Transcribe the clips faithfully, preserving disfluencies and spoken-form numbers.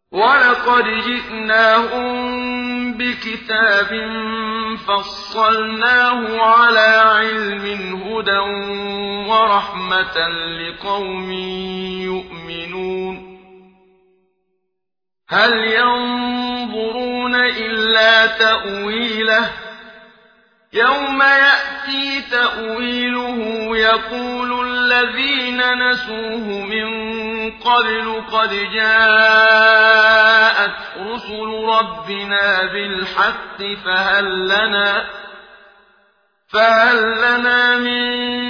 وَلَقَدْ جِئْنَاهُم بِكِتَابٍ فَصَّلْنَاهُ عَلَىٰ عِلْمٍ هُدًى وَرَحْمَةً لِّقَوْمٍ يُؤْمِنُونَ هَلْ يَنظُرُونَ إِلَّا تَأْوِيلَهُ ۚ يَوْمَ يَأْتِي تَأْوِيلُهُ يَقُولُ الَّذِينَ نَسُوهُ مِن قَبْلُ قَدْ جَاءَتْ رُسُلُ رَبِّنَا بِالْحَقِّ فَهَل لَّنَا فَهَل لَّنَا مِن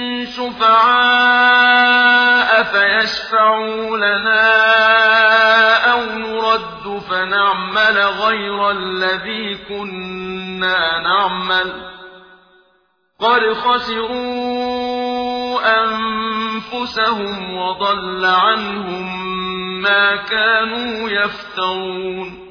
شُفَعَاءَ فَيَشْفَعُوا لَنَا أَوْ نُرَدُّ فَنَعْمَلَ غَيْرَ الَّذِي كُنَّا نَعْمَلُ ۚ قَدْ خَسِرُوا أَنفُسَهُمْ وَضَلَّ عَنْهُم مَّا كَانُوا يَفْتَرُونَ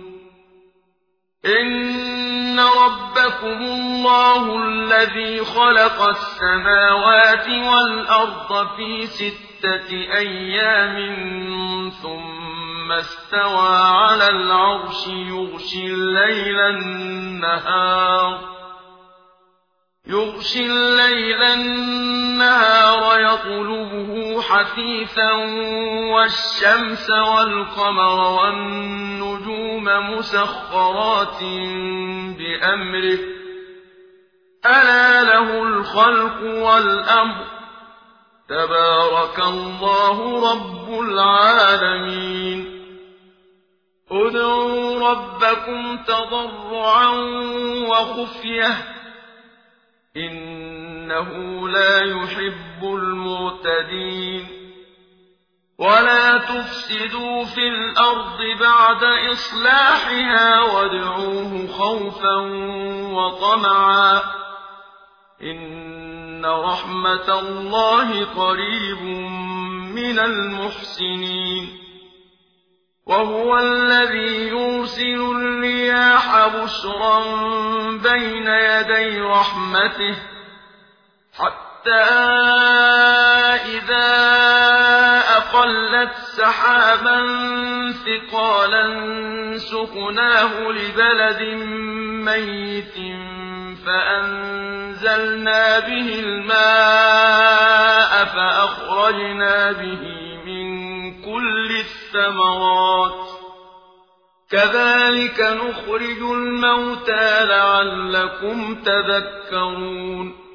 إِنَّ رَبَّكُمُ اللَّهُ الَّذِي خَلَقَ السَّمَاوَاتِ وَالْأَرْضَ فِي سِتَّةِ أَيَّامٍ ثُمَّ اسْتَوَىٰ عَلَى الْعَرْشِ يُغْشِي اللَّيْلَ النَّهَارَ يُغْشِي اللَّيْلَ النَّهَارَ يَطْلُبُهُ حَثِيثًا وَالشَّمْسَ وَالْقَمَرَ وَالنُّجُومَ مُسَخَّرَاتٍ بِأَمْرِهِ ۗ أَلَا لَهُ الْخَلْقُ وَالْأَمْرُ ۗ تَبَارَكَ اللَّهُ رَبُّ الْعَالَمِينَ ادْعُوا رَبَّكُمْ تَضَرُّعًا وَخُفْيَةً إِنَّهُ لَا يُحِبُّ الْمُعْتَدِينَ وَلَا تُفْسِدُوا فِي الْأَرْضِ بَعْدَ إِصْلَاحِهَا وَادْعُوهُ خَوْفًا وَطَمَعًا ۚ إِنَّ رَحْمَتَ اللَّهِ قَرِيبٌ مِّنَ الْمُحْسِنِينَ وَهُوَ الَّذِي يُرْسِلُ الرِّيَاحَ بُشْرًا بَيْنَ يَدَيْ رَحْمَتِهِ حَتَّىٰ إِذَا أَقَلَّتْ سَحَابًا ثِقَالًا سُقْنَاهُ لِبَلَدٍ مَّيِّتٍ فَأَنزَلْنَا بِهِ الْمَاءَ فَأَخْرَجْنَا بِهِ مِن كُلِّ الثَّمَرَاتِ ۚ كَذَٰلِكَ نُخْرِجُ الْمَوْتَىٰ لَعَلَّكُمْ تَذَكَّرُونَ